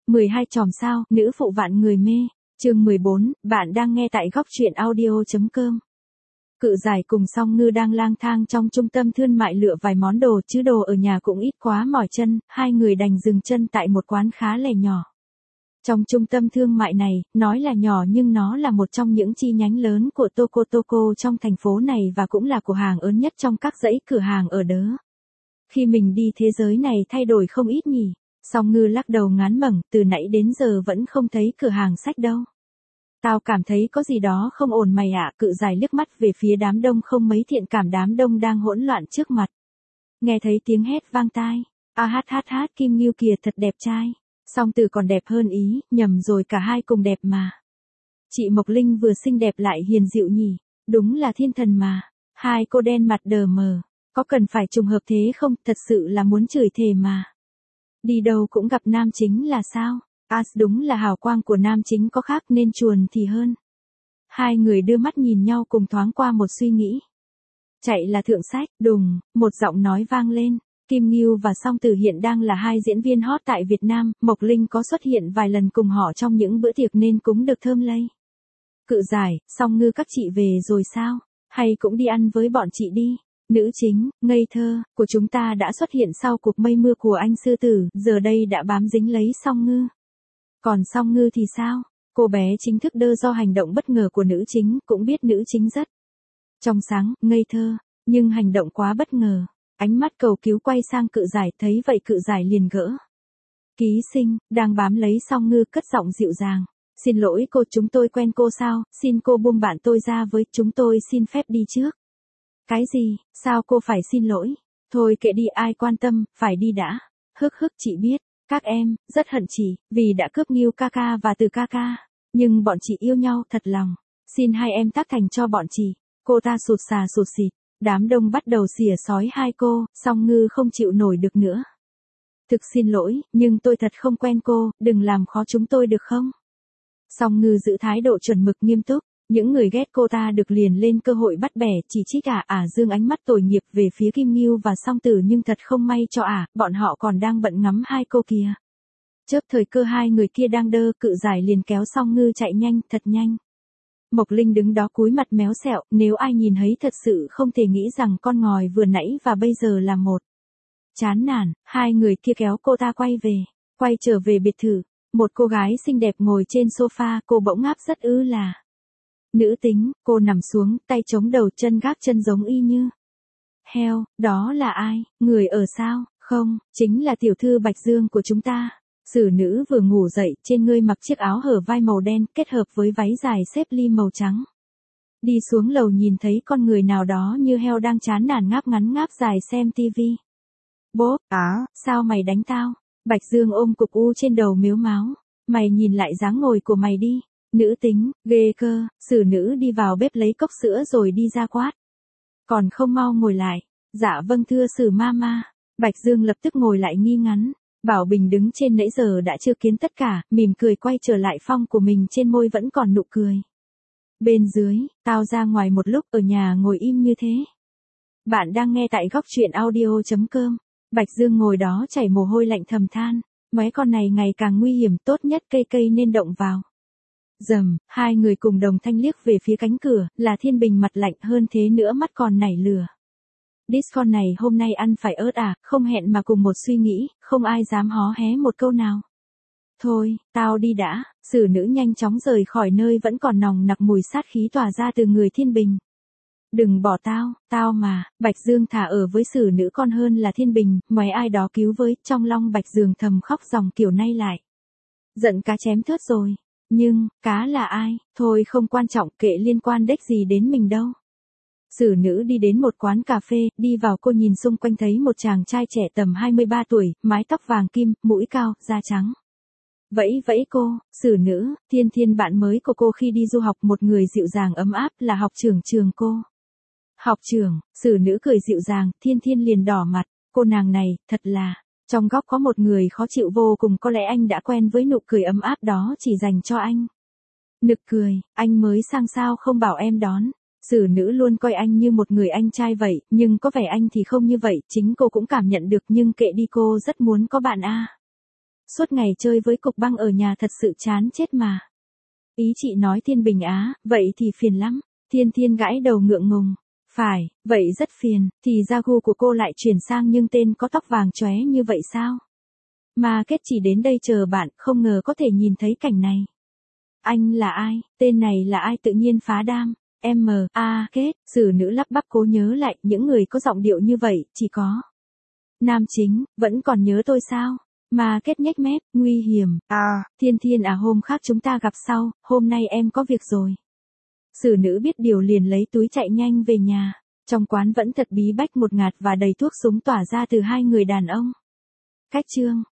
12 chòm sao, nữ phụ vạn người mê. Chương 14, bạn đang nghe tại góc truyện audio.com. Cự Giải cùng Song Ngư đang lang thang trong trung tâm thương mại lựa vài món đồ, chứ đồ ở nhà cũng ít quá mỏi chân, hai người đành dừng chân tại một quán khá lẻ nhỏ. Trong trung tâm thương mại này, nói là nhỏ nhưng nó là một trong những chi nhánh lớn của Toko Toko trong thành phố này và cũng là cửa hàng lớn nhất trong các dãy cửa hàng ở đó. Khi mình đi thế giới này thay đổi không ít nhỉ. Song Ngư lắc đầu ngán ngẩm, từ nãy đến giờ vẫn không thấy cửa hàng sách đâu. Tao cảm thấy có gì đó không ổn mày ạ. Cự Giải liếc mắt về phía đám đông không mấy thiện cảm, đám đông đang hỗn loạn trước mặt. Nghe thấy tiếng hét vang tai. Hát, Kim Ngưu kìa thật đẹp trai. Song Từ còn đẹp hơn ý, nhầm rồi cả hai cùng đẹp mà. Chị Mộc Linh vừa xinh đẹp lại hiền dịu nhỉ, đúng là thiên thần mà. Hai cô đen mặt đờ mờ, có cần phải trùng hợp thế không, thật sự là muốn chửi thề mà. Đi đâu cũng gặp nam chính là sao? Đúng là hào quang của nam chính có khác nên chuồn thì hơn. Hai người đưa mắt nhìn nhau cùng thoáng qua một suy nghĩ. Chạy là thượng sách, đùng, một giọng nói vang lên. Kim Ngưu và Song Từ hiện đang là hai diễn viên hot tại Việt Nam, Mộc Linh có xuất hiện vài lần cùng họ trong những bữa tiệc nên cũng được thơm lây. Cự Giải, Song Ngư các chị về rồi sao? Hay cũng đi ăn với bọn chị đi. Nữ chính, ngây thơ, của chúng ta đã xuất hiện sau cuộc mây mưa của anh sư tử, giờ đây đã bám dính lấy Song Ngư. Còn Song Ngư thì sao? Cô bé chính thức đơ do hành động bất ngờ của nữ chính, cũng biết nữ chính rất trong sáng, ngây thơ, nhưng hành động quá bất ngờ. Ánh mắt cầu cứu quay sang Cự Giải, thấy vậy Cự Giải liền gỡ. Ký sinh, đang bám lấy Song Ngư cất giọng dịu dàng. Xin lỗi cô, chúng tôi quen cô sao, xin cô buông bạn tôi ra với, chúng tôi xin phép đi trước. Cái gì, sao cô phải xin lỗi? Thôi kệ đi, ai quan tâm, phải đi đã. Hức chị biết, các em, rất hận chị, vì đã cướp Ngưu ca ca và Từ ca ca. Nhưng bọn chị yêu nhau thật lòng. Xin hai em tác thành cho bọn chị. Cô ta sụt sà sụt xịt. Đám đông bắt đầu xỉa xói hai cô, Song Ngư không chịu nổi được nữa. Thực xin lỗi, nhưng tôi thật không quen cô, đừng làm khó chúng tôi được không? Song Ngư giữ thái độ chuẩn mực nghiêm túc. Những người ghét cô ta được liền lên cơ hội bắt bẻ, chỉ trích dương ánh mắt tội nghiệp về phía Kim Ngưu và Song Từ, nhưng thật không may cho bọn họ còn đang bận ngắm hai cô kia. Chớp thời cơ hai người kia đang đơ, Cự Giải liền kéo Song Ngư chạy nhanh, thật nhanh. Mộc Linh đứng đó cúi mặt méo xẹo, nếu ai nhìn thấy thật sự không thể nghĩ rằng con ngòi vừa nãy và bây giờ là một. Chán nản, hai người kia kéo cô ta quay trở về biệt thự. Một cô gái xinh đẹp ngồi trên sofa, cô bỗng ngáp rất là. Nữ tính, cô nằm xuống, tay chống đầu, chân gác chân giống y như heo. Đó là ai? Người ở sao? Không, chính là tiểu thư Bạch Dương của chúng ta. Sử nữ vừa ngủ dậy, trên người mặc chiếc áo hở vai màu đen kết hợp với váy dài xếp ly màu trắng. Đi xuống lầu nhìn thấy con người nào đó như heo đang chán nản ngáp ngắn ngáp dài xem tivi. Bố, sao mày đánh tao? Bạch Dương ôm cục u trên đầu mếu máo. Mày nhìn lại dáng ngồi của mày đi. Nữ tính, ghê cơ. Sử nữ đi vào bếp lấy cốc sữa rồi đi ra quát. Còn không mau ngồi lại. Dạ vâng thưa Sử mama. Bạch Dương lập tức ngồi lại nghi ngắn. Bảo Bình đứng trên nãy giờ đã chưa kiến tất cả, mỉm cười quay trở lại phong của mình, trên môi vẫn còn nụ cười. Bên dưới, tao ra ngoài một lúc, ở nhà ngồi im như thế. Bạn đang nghe tại góc truyện audio.com. Bạch Dương ngồi đó chảy mồ hôi lạnh thầm than. Mấy con này ngày càng nguy hiểm, tốt nhất cây nên động vào. Dầm, hai người cùng đồng thanh liếc về phía cánh cửa, là Thiên Bình mặt lạnh hơn thế nữa mắt còn nảy lửa. Con này hôm nay ăn phải ớt không hẹn mà cùng một suy nghĩ, không ai dám hó hé một câu nào. Thôi, tao đi đã. Sử nữ nhanh chóng rời khỏi nơi vẫn còn nòng nặc mùi sát khí tỏa ra từ người Thiên Bình. Đừng bỏ tao mà. Bạch Dương thà ở với Sử nữ con hơn là Thiên Bình, ngoài ai đó cứu với, trong lòng Bạch Dương thầm khóc dòng kiểu nay lại. Giận cá chém thớt rồi. Nhưng, cá là ai? Thôi không quan trọng, kệ liên quan đếch gì đến mình đâu. Sử nữ đi đến một quán cà phê, đi vào cô nhìn xung quanh thấy một chàng trai trẻ tầm 23 tuổi, mái tóc vàng kim, mũi cao, da trắng. Vẫy cô, Sử nữ, Thiên bạn mới của cô khi đi du học, một người dịu dàng ấm áp, là học trưởng trường cô. Học trưởng, Sử nữ cười dịu dàng, Thiên liền đỏ mặt, cô nàng này, thật là. Trong góc có một người khó chịu vô cùng, có lẽ anh đã quen với nụ cười ấm áp đó chỉ dành cho anh. Nực cười, anh mới sang sao không bảo em đón. Sử nữ luôn coi anh như một người anh trai vậy, nhưng có vẻ anh thì không như vậy, chính cô cũng cảm nhận được, nhưng kệ đi, cô rất muốn có bạn suốt ngày chơi với cục băng ở nhà thật sự chán chết mà. Ý chị nói Thiên Bình á, vậy thì phiền lắm. Thiên Thiên gãi đầu ngượng ngùng. Phải, vậy rất phiền, thì ra gu của cô lại chuyển sang nhưng tên có tóc vàng chóe như vậy sao? Mà Kết chỉ đến đây chờ bạn, không ngờ có thể nhìn thấy cảnh này. Anh là ai? Tên này là ai tự nhiên phá đam? Kết, xử nữ lắp bắp cố nhớ lại, những người có giọng điệu như vậy, chỉ có. Nam chính, vẫn còn nhớ tôi sao? Mà Kết nhếch mép, nguy hiểm. Thiên Thiên à, hôm khác chúng ta gặp sau, hôm nay em có việc rồi. Xử nữ biết điều liền lấy túi chạy nhanh về nhà. Trong quán vẫn thật bí bách một ngạt và đầy thuốc súng tỏa ra từ hai người đàn ông. Cách chương